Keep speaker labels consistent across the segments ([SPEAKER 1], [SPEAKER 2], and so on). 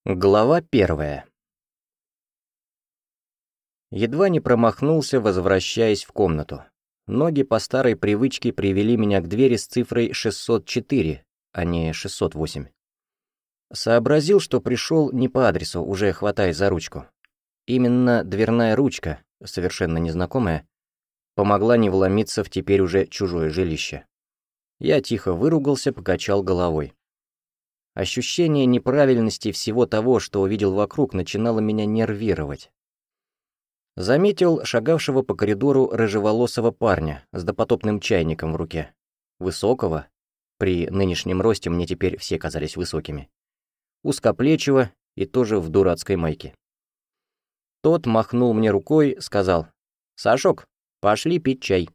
[SPEAKER 1] Глава 1. Едва не промахнулся, возвращаясь в комнату. Ноги по старой привычке привели меня к двери с цифрой 604, а не 608. Сообразил, что пришел не по адресу, уже хватаясь за ручку. Именно дверная ручка, совершенно незнакомая, помогла не вломиться в теперь уже чужое жилище. Я тихо выругался, покачал головой. Ощущение неправильности всего того, что увидел вокруг, начинало меня нервировать. Заметил шагавшего по коридору рыжеволосого парня с допотопным чайником в руке. Высокого, при нынешнем росте мне теперь все казались высокими. Узкоплечего и тоже в дурацкой майке. Тот махнул мне рукой, сказал: «Сашок, пошли пить чай».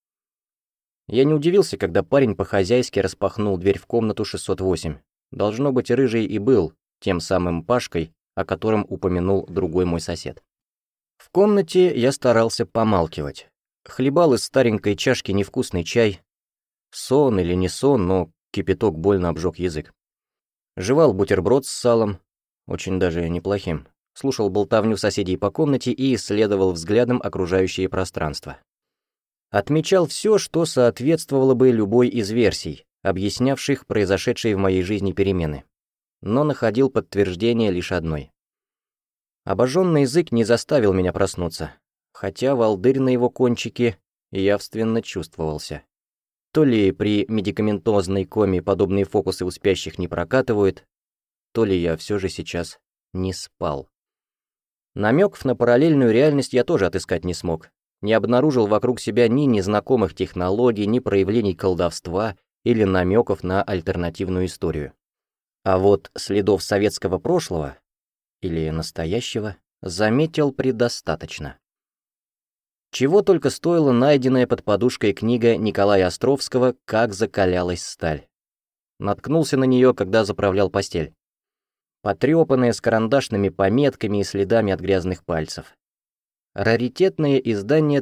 [SPEAKER 1] Я не удивился, когда парень по-хозяйски распахнул дверь в комнату 608. Должно быть, Рыжий и был тем самым Пашкой, о котором упомянул другой мой сосед. В комнате я старался помалкивать. Хлебал из старенькой чашки невкусный чай. Сон или не сон, но кипяток больно обжег язык. Жевал бутерброд с салом, очень даже неплохим. Слушал болтовню соседей по комнате и исследовал взглядом окружающее пространство. Отмечал все, что соответствовало бы любой из версий, объяснявших произошедшие в моей жизни перемены. Но находил подтверждение лишь одной. Обожженный язык не заставил меня проснуться, хотя волдырь на его кончике явственно чувствовался. То ли при медикаментозной коме подобные фокусы у спящих не прокатывают, то ли я все же сейчас не спал. Намеков на параллельную реальность я тоже отыскать не смог. Не обнаружил вокруг себя ни незнакомых технологий, ни проявлений колдовства или намеков на альтернативную историю. А вот следов советского прошлого или настоящего заметил предостаточно. Чего только стоила найденная под подушкой книга Николая Островского «Как закалялась сталь». Наткнулся на нее, когда заправлял постель. Потрепанная, с карандашными пометками и следами от грязных пальцев. Раритетное издание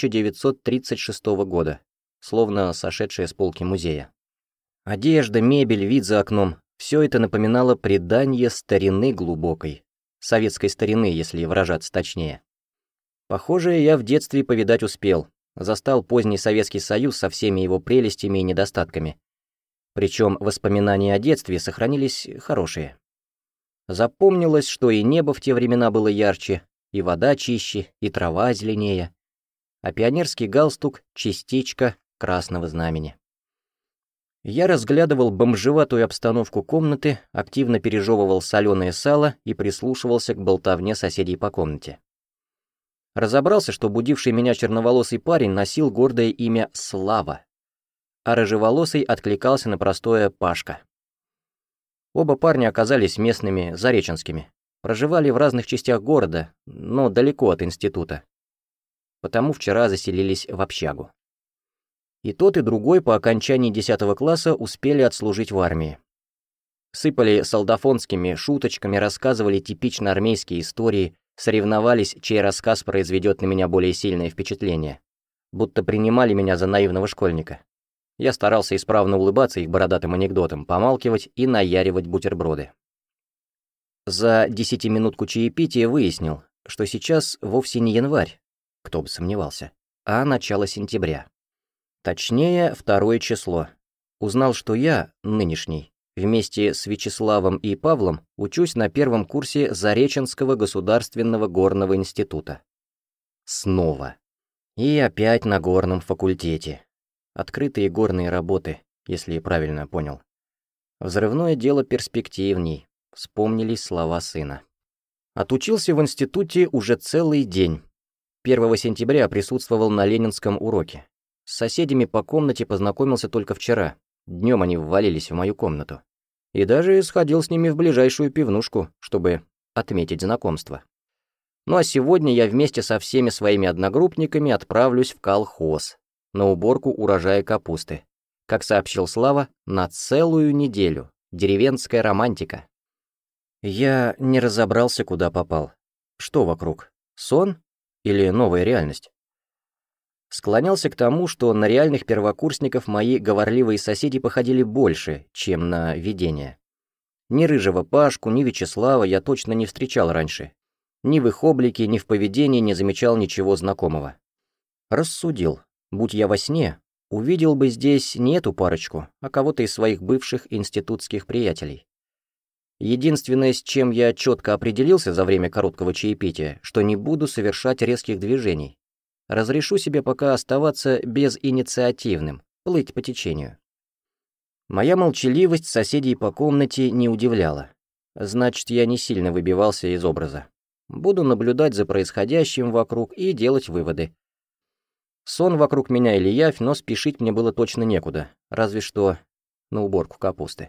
[SPEAKER 1] 1936 года, словно сошедшее с полки музея. Одежда, мебель, вид за окном — все это напоминало предание старины глубокой. Советской старины, если выражаться точнее. Похоже, я в детстве повидать успел. Застал поздний Советский Союз со всеми его прелестями и недостатками. Причем воспоминания о детстве сохранились хорошие. Запомнилось, что и небо в те времена было ярче, и вода чище, и трава зеленее, а пионерский галстук — частичка красного знамени. Я разглядывал бомжеватую обстановку комнаты, активно пережевывал соленое сало и прислушивался к болтовне соседей по комнате. Разобрался, что будивший меня черноволосый парень носил гордое имя Слава, а рыжеволосый откликался на простое Пашка. Оба парня оказались местными, зареченскими, проживали в разных частях города, но далеко от института. Потому вчера заселились в общагу. И тот, и другой по окончании 10 класса успели отслужить в армии. Сыпали солдафонскими шуточками, рассказывали типично армейские истории, соревновались, чей рассказ произведет на меня более сильное впечатление. Будто принимали меня за наивного школьника. Я старался исправно улыбаться их бородатым анекдотам, помалкивать и наяривать бутерброды. За 10-минутку чаепития выяснил, что сейчас вовсе не январь, кто бы сомневался, а начало сентября. Точнее, 2 число. Узнал, что я, нынешний, вместе с Вячеславом и Павлом учусь на 1 курсе Зареченского государственного горного института. Снова. И опять на горном факультете. Открытые горные работы, если я правильно понял. Взрывное дело перспективней, вспомнились слова сына. Отучился в институте уже целый день. 1 сентября присутствовал на ленинском уроке. С соседями по комнате познакомился только вчера. Днем они ввалились в мою комнату. И даже сходил с ними в ближайшую пивнушку, чтобы отметить знакомство. Ну а сегодня я вместе со всеми своими одногруппниками отправлюсь в колхоз на уборку урожая капусты. Как сообщил Слава, на целую неделю. Деревенская романтика. Я не разобрался, куда попал. Что вокруг? Сон или новая реальность? Склонялся к тому, что на реальных первокурсников мои говорливые соседи походили больше, чем на видения. Ни рыжего Пашку, ни Вячеслава я точно не встречал раньше. Ни в их облике, ни в поведении не замечал ничего знакомого. Рассудил, будь я во сне, увидел бы здесь не эту парочку, а кого-то из своих бывших институтских приятелей. Единственное, с чем я четко определился за время короткого чаепития, что не буду совершать резких движений. Разрешу себе пока оставаться безинициативным, плыть по течению. Моя молчаливость соседей по комнате не удивляла. Значит, я не сильно выбивался из образа. Буду наблюдать за происходящим вокруг и делать выводы. Сон вокруг меня или явь, но спешить мне было точно некуда, разве что на уборку капусты.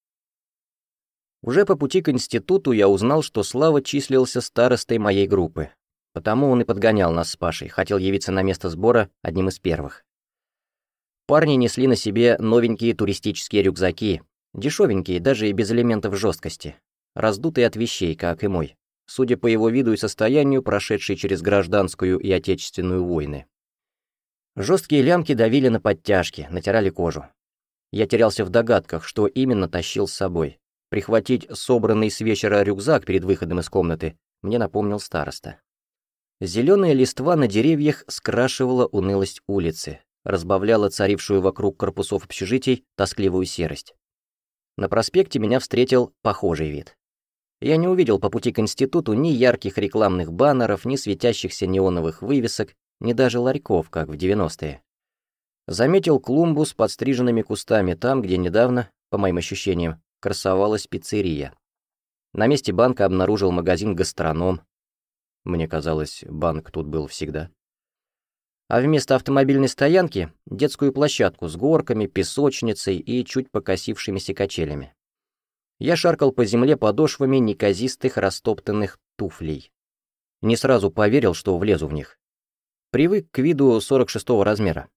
[SPEAKER 1] Уже по пути к институту я узнал, что Слава числился старостой моей группы. Потому он и подгонял нас с Пашей, хотел явиться на место сбора одним из первых. Парни несли на себе новенькие туристические рюкзаки, дешевенькие, даже и без элементов жесткости, раздутые от вещей, как и мой, судя по его виду и состоянию, прошедший через гражданскую и отечественную войны. Жесткие лямки давили на подтяжки, натирали кожу. Я терялся в догадках, что именно тащил с собой. Прихватить собранный с вечера рюкзак перед выходом из комнаты мне напомнил староста. Зеленая листва на деревьях скрашивала унылость улицы, разбавляла царившую вокруг корпусов общежитий тоскливую серость. На проспекте меня встретил похожий вид. Я не увидел по пути к институту ни ярких рекламных баннеров, ни светящихся неоновых вывесок, ни даже ларьков, как в 90-е. Заметил клумбу с подстриженными кустами там, где недавно, по моим ощущениям, красовалась пиццерия. На месте банка обнаружил магазин «Гастроном». Мне казалось, банк тут был всегда. А вместо автомобильной стоянки — детскую площадку с горками, песочницей и чуть покосившимися качелями. Я шаркал по земле подошвами неказистых растоптанных туфлей. Не сразу поверил, что влезу в них. Привык к виду 46-го размера.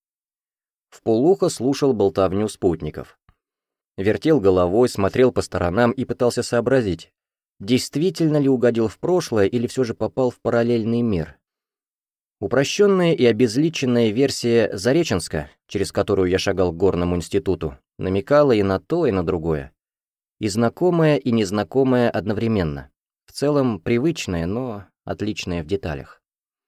[SPEAKER 1] Вполуха слушал болтовню спутников. Вертел головой, смотрел по сторонам и пытался сообразить, действительно ли угодил в прошлое или все же попал в параллельный мир. Упрощенная и обезличенная версия Зареченска, через которую я шагал к горному институту, намекала и на то, и на другое. И знакомое, и незнакомое одновременно. В целом привычное, но отличное в деталях.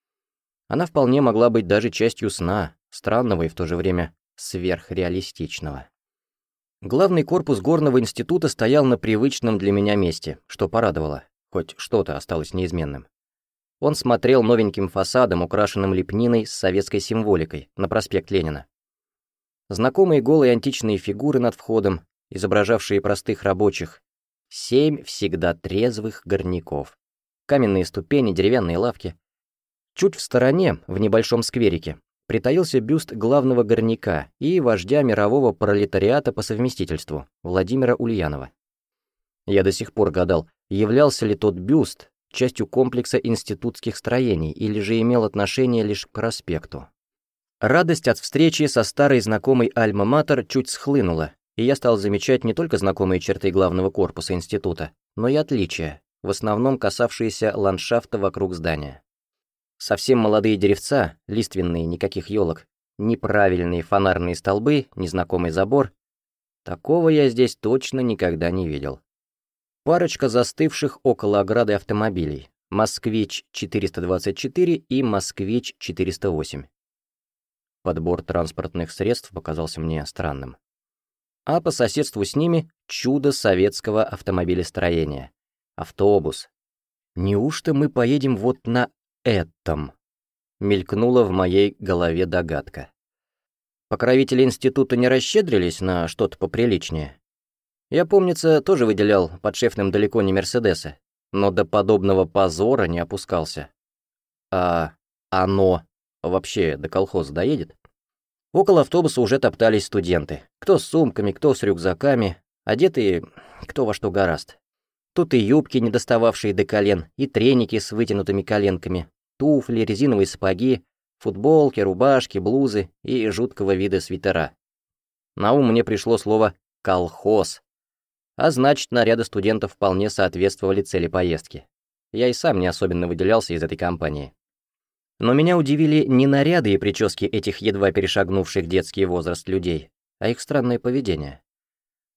[SPEAKER 1] Она вполне могла быть даже частью сна, странного и в то же время сверхреалистичного. Главный корпус горного института стоял на привычном для меня месте, что порадовало, хоть что-то осталось неизменным. Он смотрел новеньким фасадом, украшенным лепниной с советской символикой, на проспект Ленина. Знакомые голые античные фигуры над входом, изображавшие простых рабочих. 7 всегда трезвых горняков. Каменные ступени, деревянные лавки. Чуть в стороне, в небольшом скверике, притаился бюст главного горняка и вождя мирового пролетариата по совместительству, Владимира Ульянова. Я до сих пор гадал, являлся ли тот бюст частью комплекса институтских строений или же имел отношение лишь к проспекту. Радость от встречи со старой знакомой Альма-Матер чуть схлынула, и я стал замечать не только знакомые черты главного корпуса института, но и отличия, в основном касавшиеся ландшафта вокруг здания. Совсем молодые деревца, лиственные, никаких елок, неправильные фонарные столбы, незнакомый забор. Такого я здесь точно никогда не видел. Парочка застывших около ограды автомобилей. «Москвич-424» и «Москвич-408». Подбор транспортных средств показался мне странным. А по соседству с ними чудо советского автомобилестроения. Автобус. Неужто мы поедем вот на этом? Мелькнула в моей голове догадка. Покровители института не расщедрились на что-то поприличнее. Я, помнится, тоже выделял подшефным далеко не Мерседесы, но до подобного позора не опускался. А оно вообще до колхоза доедет? Около автобуса уже топтались студенты. Кто с сумками, кто с рюкзаками, одетые кто во что горазд. Тут и юбки, не достававшие до колен, и треники с вытянутыми коленками, туфли, резиновые сапоги, футболки, рубашки, блузы и жуткого вида свитера. На ум мне пришло слово «колхоз». А значит, наряды студентов вполне соответствовали цели поездки. Я и сам не особенно выделялся из этой компании. Но меня удивили не наряды и прически этих едва перешагнувших детский возраст людей, а их странное поведение.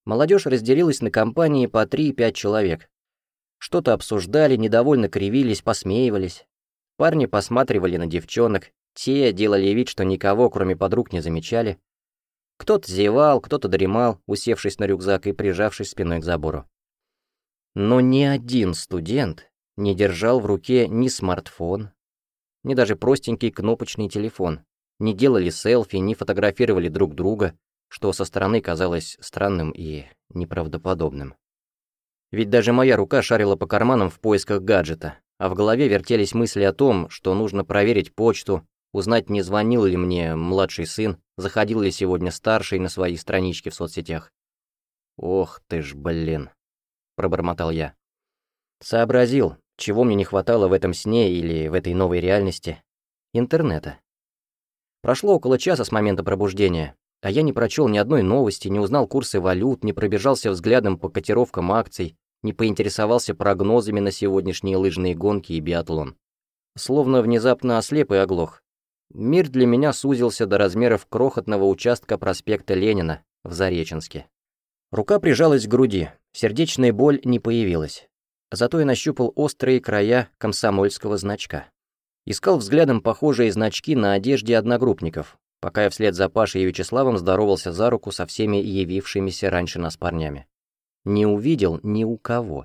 [SPEAKER 1] Молодежь разделилась на компании по 3-5 человек. Что-то обсуждали, недовольно кривились, посмеивались. Парни посматривали на девчонок, те делали вид, что никого, кроме подруг, не замечали. Кто-то зевал, кто-то дремал, усевшись на рюкзак и прижавшись спиной к забору. Но ни один студент не держал в руке ни смартфон, ни даже простенький кнопочный телефон, не делали селфи, не фотографировали друг друга, что со стороны казалось странным и неправдоподобным. Ведь даже моя рука шарила по карманам в поисках гаджета, а в голове вертелись мысли о том, что нужно проверить почту, узнать, не звонил ли мне младший сын, заходил ли сегодня старший на свои странички в соцсетях. «Ох ты ж, блин», — пробормотал я. Сообразил, чего мне не хватало в этом сне или в этой новой реальности. Интернета. Прошло около часа с момента пробуждения, а я не прочел ни одной новости, не узнал курсы валют, не пробежался взглядом по котировкам акций, не поинтересовался прогнозами на сегодняшние лыжные гонки и биатлон. Словно внезапно ослеп и оглох. Мир для меня сузился до размеров крохотного участка проспекта Ленина в Зареченске. Рука прижалась к груди, сердечная боль не появилась. Зато я нащупал острые края комсомольского значка. Искал взглядом похожие значки на одежде одногруппников, пока я вслед за Пашей и Вячеславом здоровался за руку со всеми явившимися раньше нас парнями. Не увидел ни у кого.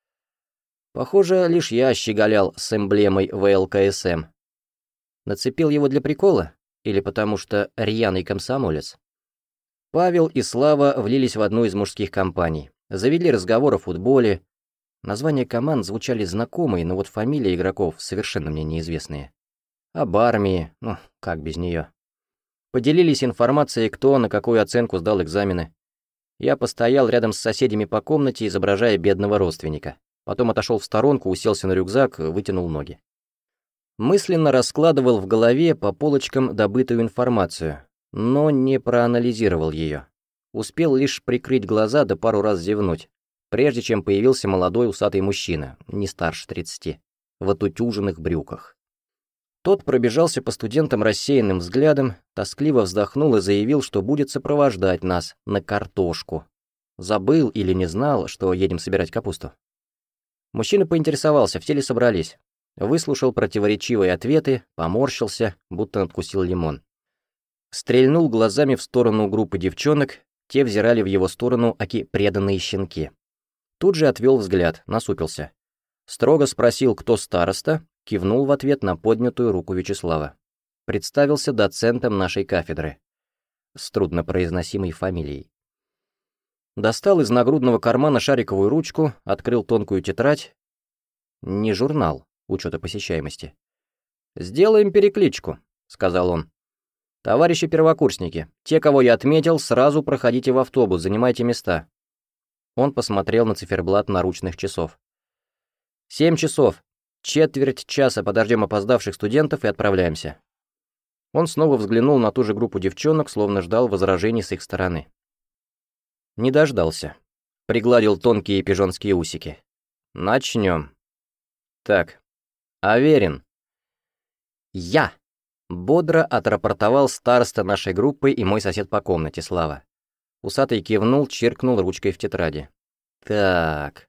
[SPEAKER 1] Похоже, лишь я щеголял с эмблемой ВЛКСМ. Нацепил его для прикола? Или потому что рьяный комсомолец? Павел и Слава влились в одну из мужских компаний. Завели разговор о футболе. Названия команд звучали знакомые, но вот фамилии игроков совершенно мне неизвестные. Об армии, как без нее. Поделились информацией, кто на какую оценку сдал экзамены. Я постоял рядом с соседями по комнате, изображая бедного родственника. Потом отошел в сторонку, уселся на рюкзак, вытянул ноги. Мысленно раскладывал в голове по полочкам добытую информацию, но не проанализировал ее. Успел лишь прикрыть глаза да пару раз зевнуть, прежде чем появился молодой усатый мужчина, не старше 30, в отутюженных брюках. Тот пробежался по студентам рассеянным взглядом, тоскливо вздохнул и заявил, что будет сопровождать нас на картошку. Забыл или не знал, что едем собирать капусту. Мужчина поинтересовался, все ли собрались. Выслушал противоречивые ответы, поморщился, будто надкусил лимон. Стрельнул глазами в сторону группы девчонок, те взирали в его сторону, аки преданные щенки. Тут же отвел взгляд, насупился. Строго спросил, кто староста, кивнул в ответ на поднятую руку Вячеслава. Представился доцентом нашей кафедры. С труднопроизносимой фамилией. Достал из нагрудного кармана шариковую ручку, открыл тонкую тетрадь. Не журнал учета посещаемости. «Сделаем перекличку», — сказал он. «Товарищи первокурсники, те, кого я отметил, сразу проходите в автобус, занимайте места». Он посмотрел на циферблат наручных часов. 7 часов. Четверть часа подождем опоздавших студентов и отправляемся». Он снова взглянул на ту же группу девчонок, словно ждал возражений с их стороны. Не дождался. Пригладил тонкие пижонские усики. «Начнем. Так, Аверин». «Я!» — бодро отрапортовал староста нашей группы и мой сосед по комнате, Слава. Усатый кивнул, чиркнул ручкой в тетради. «Так...»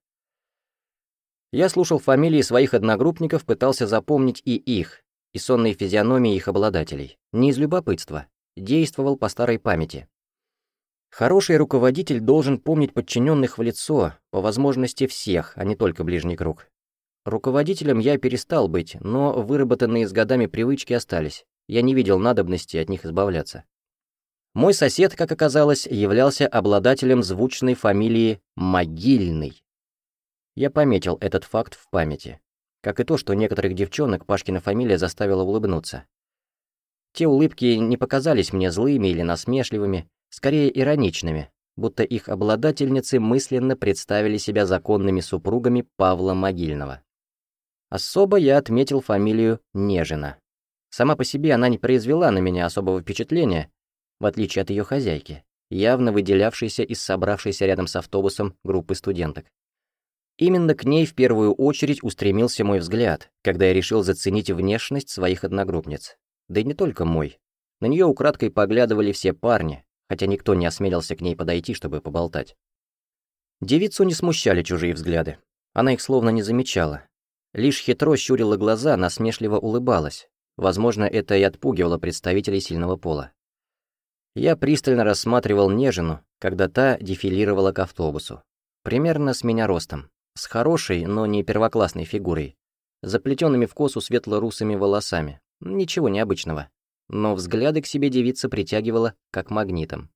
[SPEAKER 1] Я слушал фамилии своих одногруппников, пытался запомнить и их, и сонные физиономии их обладателей. Не из любопытства. Действовал по старой памяти. Хороший руководитель должен помнить подчиненных в лицо, по возможности всех, а не только ближний круг. Руководителем я перестал быть, но выработанные с годами привычки остались. Я не видел надобности от них избавляться. Мой сосед, как оказалось, являлся обладателем звучной фамилии Могильный. Я пометил этот факт в памяти, как и то, что некоторых девчонок Пашкина фамилия заставила улыбнуться. Те улыбки не показались мне злыми или насмешливыми, скорее ироничными, будто их обладательницы мысленно представили себя законными супругами Павла Могильного. Особо я отметил фамилию Нежина. Сама по себе она не произвела на меня особого впечатления, в отличие от ее хозяйки, явно выделявшейся из собравшейся рядом с автобусом группы студенток. Именно к ней в первую очередь устремился мой взгляд, когда я решил заценить внешность своих одногруппниц. Да и не только мой. На нее украдкой поглядывали все парни, хотя никто не осмелился к ней подойти, чтобы поболтать. Девицу не смущали чужие взгляды. Она их словно не замечала. Лишь хитро щурила глаза, насмешливо улыбалась. Возможно, это и отпугивало представителей сильного пола. Я пристально рассматривал Нежину, когда та дефилировала к автобусу. Примерно с меня ростом, с хорошей, но не первоклассной фигурой, заплетенными в косу светло-русыми волосами. Ничего необычного. Но взгляды к себе девица притягивала, как магнитом.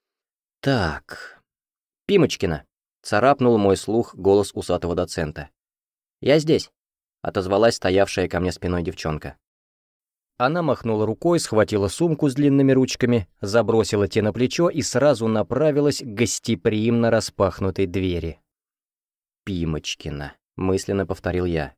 [SPEAKER 1] «Так, Пимочкина», — царапнул мой слух голос усатого доцента. «Я здесь», — отозвалась стоявшая ко мне спиной девчонка. Она махнула рукой, схватила сумку с длинными ручками, забросила те на плечо и сразу направилась к гостеприимно распахнутой двери. «Пимочкина», — мысленно повторил я.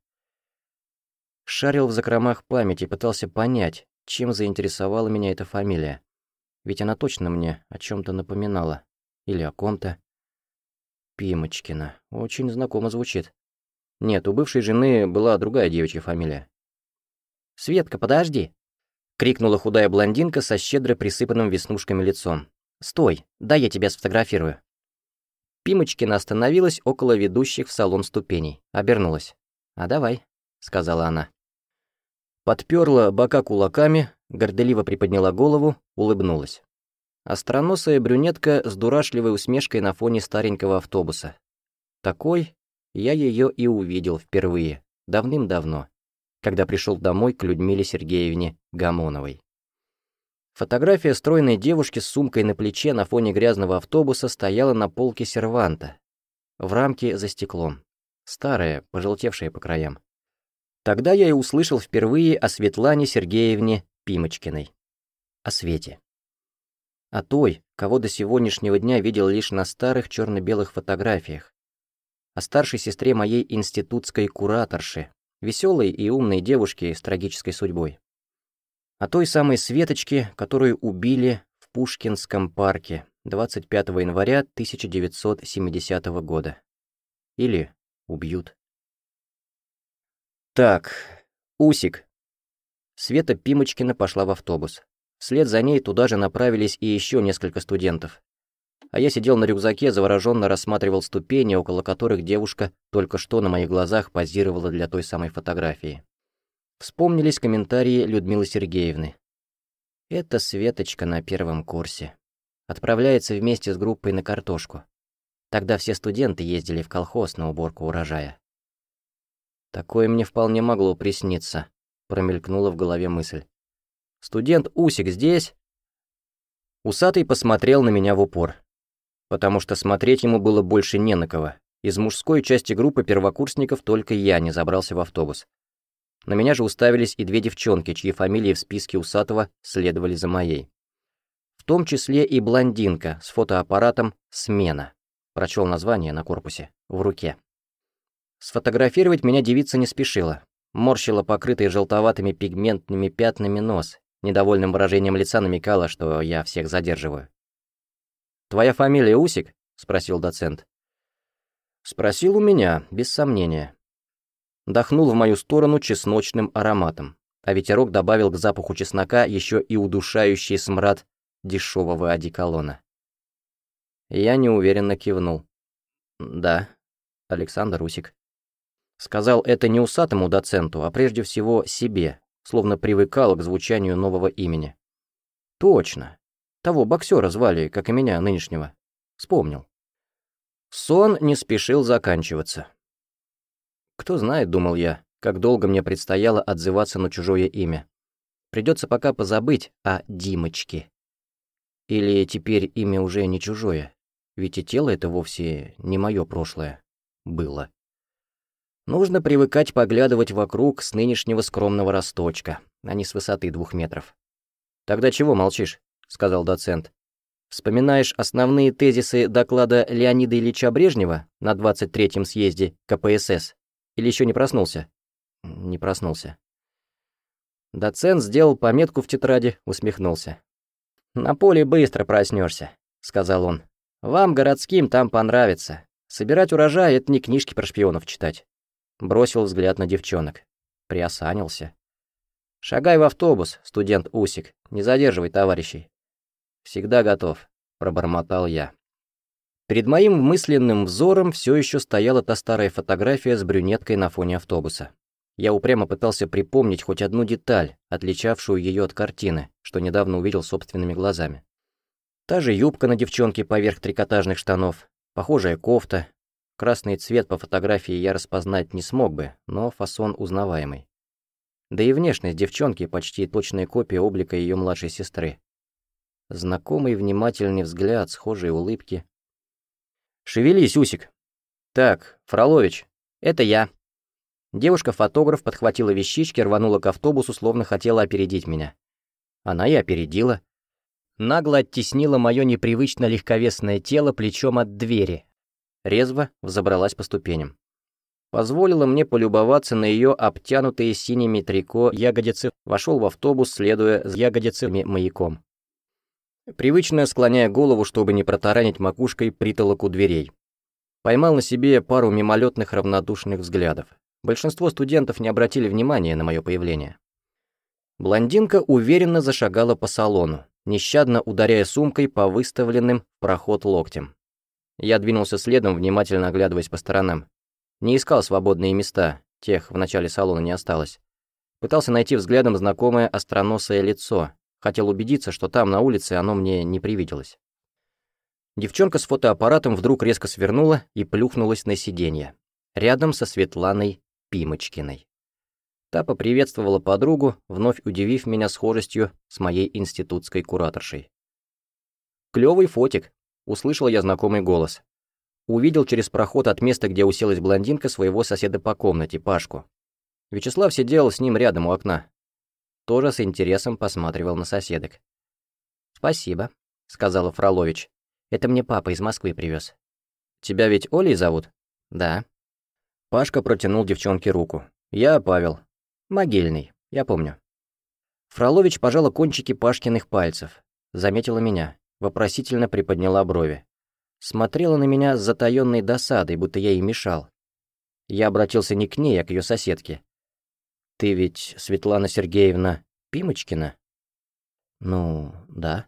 [SPEAKER 1] Шарил в закромах памяти, пытался понять, чем заинтересовала меня эта фамилия. Ведь она точно мне о чем-то напоминала. Или о ком-то. Пимочкина. Очень знакомо звучит. Нет, у бывшей жены была другая девичья фамилия. «Светка, подожди!» — крикнула худая блондинка со щедро присыпанным веснушками лицом. «Стой, дай я тебя сфотографирую». Пимочкина остановилась около ведущих в салон ступеней. Обернулась. «А давай», — сказала она. Подперла бока кулаками, горделиво приподняла голову, улыбнулась. Остроносая брюнетка с дурашливой усмешкой на фоне старенького автобуса. Такой я ее и увидел впервые, давным-давно, когда пришел домой к Людмиле Сергеевне Гамоновой. Фотография стройной девушки с сумкой на плече на фоне грязного автобуса стояла на полке серванта, в рамке за стеклом, старая, пожелтевшая по краям. Тогда я и услышал впервые о Светлане Сергеевне Пимочкиной. О Свете. О той, кого до сегодняшнего дня видел лишь на старых черно-белых фотографиях. О старшей сестре моей институтской кураторши, веселой и умной девушке с трагической судьбой. О той самой Светочке, которую убили в Пушкинском парке 25 января 1970 года. Или убьют. Так, Усик. Света Пимочкина пошла в автобус. Вслед за ней туда же направились и еще несколько студентов. А я сидел на рюкзаке, завороженно рассматривал ступени, около которых девушка только что на моих глазах позировала для той самой фотографии. Вспомнились комментарии Людмилы Сергеевны. «Это Светочка на первом курсе. Отправляется вместе с группой на картошку. Тогда все студенты ездили в колхоз на уборку урожая». «Такое мне вполне могло присниться», — промелькнула в голове мысль. «Студент Усик здесь?» Усатый посмотрел на меня в упор, потому что смотреть ему было больше не на кого. Из мужской части группы первокурсников только я не забрался в автобус. На меня же уставились и две девчонки, чьи фамилии в списке Усатого следовали за моей. В том числе и блондинка с фотоаппаратом «Смена». Прочел название на корпусе, в руке. Сфотографировать меня девица не спешила. Морщила покрытый желтоватыми пигментными пятнами нос. Недовольным выражением лица намекала, что я всех задерживаю. «Твоя фамилия Усик?» — спросил доцент. Спросил у меня, без сомнения. Дохнул в мою сторону чесночным ароматом, а ветерок добавил к запаху чеснока еще и удушающий смрад дешевого одеколона. Я неуверенно кивнул. «Да, Александр Усик». Сказал это не усатому доценту, а прежде всего себе, словно привыкал к звучанию нового имени. Точно. Того боксера звали, как и меня, нынешнего. Вспомнил. Сон не спешил заканчиваться. Кто знает, думал я, как долго мне предстояло отзываться на чужое имя. Придется пока позабыть о Димочке. Или теперь имя уже не чужое, ведь и тело это вовсе не мое прошлое было. Нужно привыкать поглядывать вокруг с нынешнего скромного росточка, а не с высоты 2 метров. «Тогда чего молчишь?» — сказал доцент. «Вспоминаешь основные тезисы доклада Леонида Ильича Брежнева на 23-м съезде КПСС? Или еще не проснулся?» «Не проснулся». Доцент сделал пометку в тетради, усмехнулся. «На поле быстро проснешься», — сказал он. «Вам, городским, там понравится. Собирать урожай — это не книжки про шпионов читать». Бросил взгляд на девчонок. Приосанился. «Шагай в автобус, студент Усик, не задерживай товарищей». «Всегда готов», — пробормотал я. Перед моим мысленным взором все еще стояла та старая фотография с брюнеткой на фоне автобуса. Я упрямо пытался припомнить хоть одну деталь, отличавшую ее от картины, что недавно увидел собственными глазами. Та же юбка на девчонке поверх трикотажных штанов, похожая кофта. Красный цвет по фотографии я распознать не смог бы, но фасон узнаваемый. Да и внешность девчонки почти точная копия облика ее младшей сестры. Знакомый внимательный взгляд, схожие улыбки. «Шевелись, Усик!» «Так, Фролович, это я». Девушка-фотограф подхватила вещички, рванула к автобусу, словно хотела опередить меня. Она и опередила. Нагло оттеснила мое непривычно легковесное тело плечом от двери. Резво взобралась по ступеням. Позволила мне полюбоваться на ее обтянутые синими трико ягодицы, вошел в автобус, следуя за ягодицами маяком. Привычно склоняя голову, чтобы не протаранить макушкой притолоку дверей. Поймал на себе пару мимолетных равнодушных взглядов. Большинство студентов не обратили внимания на мое появление. Блондинка уверенно зашагала по салону, нещадно ударяя сумкой по выставленным в проход локтям. Я двинулся следом, внимательно оглядываясь по сторонам. Не искал свободные места, тех в начале салона не осталось. Пытался найти взглядом знакомое остроносое лицо, хотел убедиться, что там, на улице, оно мне не привиделось. Девчонка с фотоаппаратом вдруг резко свернула и плюхнулась на сиденье, рядом со Светланой Пимочкиной. Та поприветствовала подругу, вновь удивив меня схожестью с моей институтской кураторшей. «Клёвый фотик», — услышал я знакомый голос. Увидел через проход от места, где уселась блондинка, своего соседа по комнате, Пашку. Вячеслав сидел с ним рядом у окна. Тоже с интересом посматривал на соседок. «Спасибо», — сказала Фролович. «Это мне папа из Москвы привез». «Тебя ведь Олей зовут?» «Да». Пашка протянул девчонке руку. «Я Павел. Могильный, я помню». Фролович пожала кончики Пашкиных пальцев. Заметила меня. Вопросительно приподняла брови. Смотрела на меня с затаённой досадой, будто я ей мешал. Я обратился не к ней, а к ее соседке. «Ты ведь Светлана Сергеевна Пимочкина?» «Ну, да».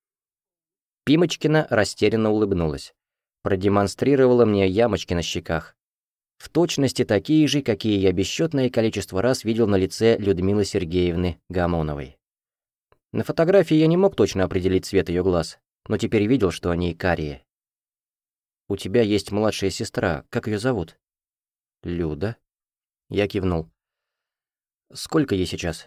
[SPEAKER 1] Пимочкина растерянно улыбнулась. Продемонстрировала мне ямочки на щеках. В точности такие же, какие я бесчетное количество раз видел на лице Людмилы Сергеевны Гамоновой. На фотографии я не мог точно определить цвет ее глаз, но теперь видел, что они карие. «У тебя есть младшая сестра, как ее зовут?» «Люда». Я кивнул. «Сколько ей сейчас?»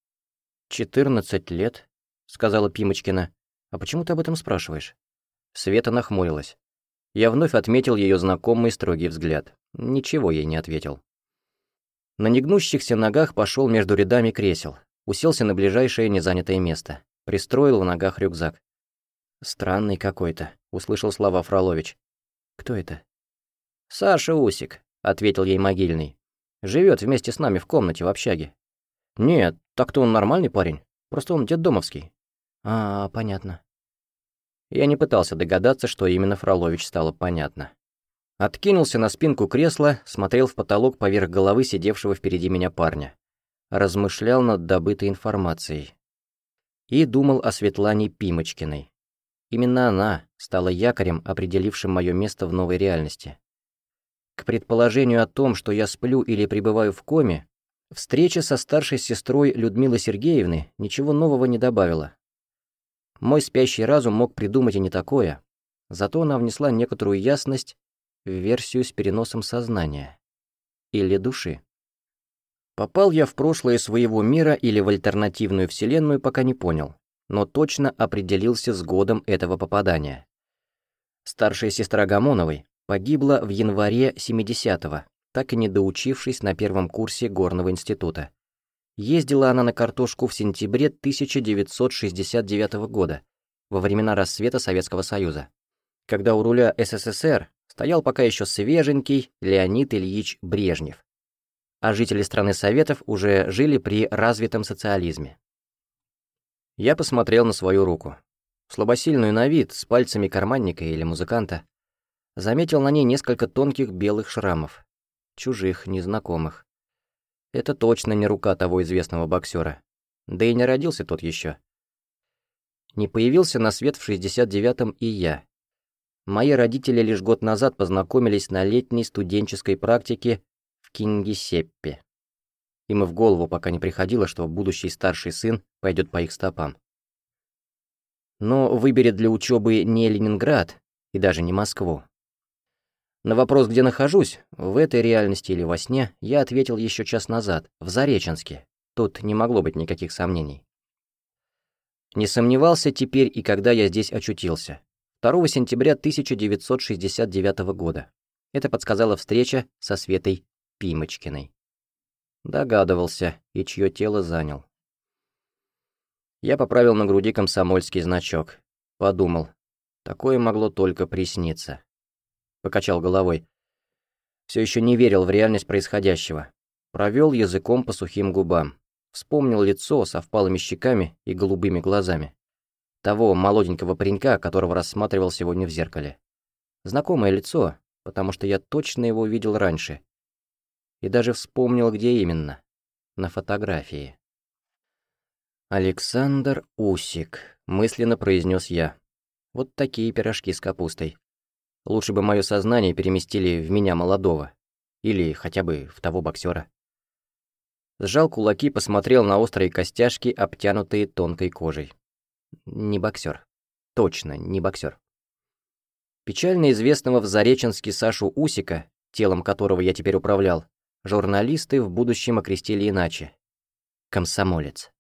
[SPEAKER 1] 14 лет», — сказала Пимочкина. «А почему ты об этом спрашиваешь?» Света нахмурилась. Я вновь отметил ее знакомый строгий взгляд. Ничего ей не ответил. На негнущихся ногах пошел между рядами кресел, уселся на ближайшее незанятое место, пристроил в ногах рюкзак. «Странный какой-то», — услышал слова Фролович. «Кто это?» «Саша Усик», — ответил ей Могильный. «Живет вместе с нами в комнате в общаге». «Нет, так-то он нормальный парень, просто он детдомовский». «А, понятно». Я не пытался догадаться, что именно Фролович стало понятно. Откинулся на спинку кресла, смотрел в потолок поверх головы сидевшего впереди меня парня. Размышлял над добытой информацией. И думал о Светлане Пимочкиной. Именно она стала якорем, определившим мое место в новой реальности. К предположению о том, что я сплю или пребываю в коме, встреча со старшей сестрой Людмилы Сергеевны ничего нового не добавила. Мой спящий разум мог придумать и не такое, зато она внесла некоторую ясность в версию с переносом сознания. Или души. Попал я в прошлое своего мира или в альтернативную вселенную, пока не понял, но точно определился с годом этого попадания. Старшая сестра Гамоновой погибла в январе 70-го, так и не доучившись на первом курсе горного института. Ездила она на картошку в сентябре 1969 года, во времена расцвета Советского Союза, когда у руля СССР стоял пока еще свеженький Леонид Ильич Брежнев, а жители страны Советов уже жили при развитом социализме. Я посмотрел на свою руку, слабосильную на вид, с пальцами карманника или музыканта. Заметил на ней несколько тонких белых шрамов, чужих, незнакомых. Это точно не рука того известного боксера. Да и не родился тот еще. Не появился на свет в 69-м и я. Мои родители лишь год назад познакомились на летней студенческой практике в Кингисеппе. Им и в голову пока не приходило, что будущий старший сын пойдет по их стопам. Но выберет для учебы не Ленинград и даже не Москву. На вопрос, где нахожусь, в этой реальности или во сне, я ответил еще час назад, в Зареченске. Тут не могло быть никаких сомнений. Не сомневался теперь и когда я здесь очутился. 2 сентября 1969 года. Это подсказала встреча со Светой Пимочкиной. Догадывался, и чье тело занял. Я поправил на груди комсомольский значок. Подумал, такое могло только присниться. Покачал головой. Все еще не верил в реальность происходящего. Провел языком по сухим губам. Вспомнил лицо со впалыми щеками и голубыми глазами. Того молоденького паренька, которого рассматривал сегодня в зеркале. Знакомое лицо, потому что я точно его видел раньше. И даже вспомнил, где именно. На фотографии. «Александр Усик», — мысленно произнес я. Вот такие пирожки с капустой. Лучше бы мое сознание переместили в меня молодого. Или хотя бы в того боксера. Сжал кулаки, посмотрел на острые костяшки, обтянутые тонкой кожей. Не боксер. Точно, не боксер. Печально известного в Зареченске Сашу Усика, телом которого я теперь управлял, журналисты в будущем окрестили иначе. Комсомолец.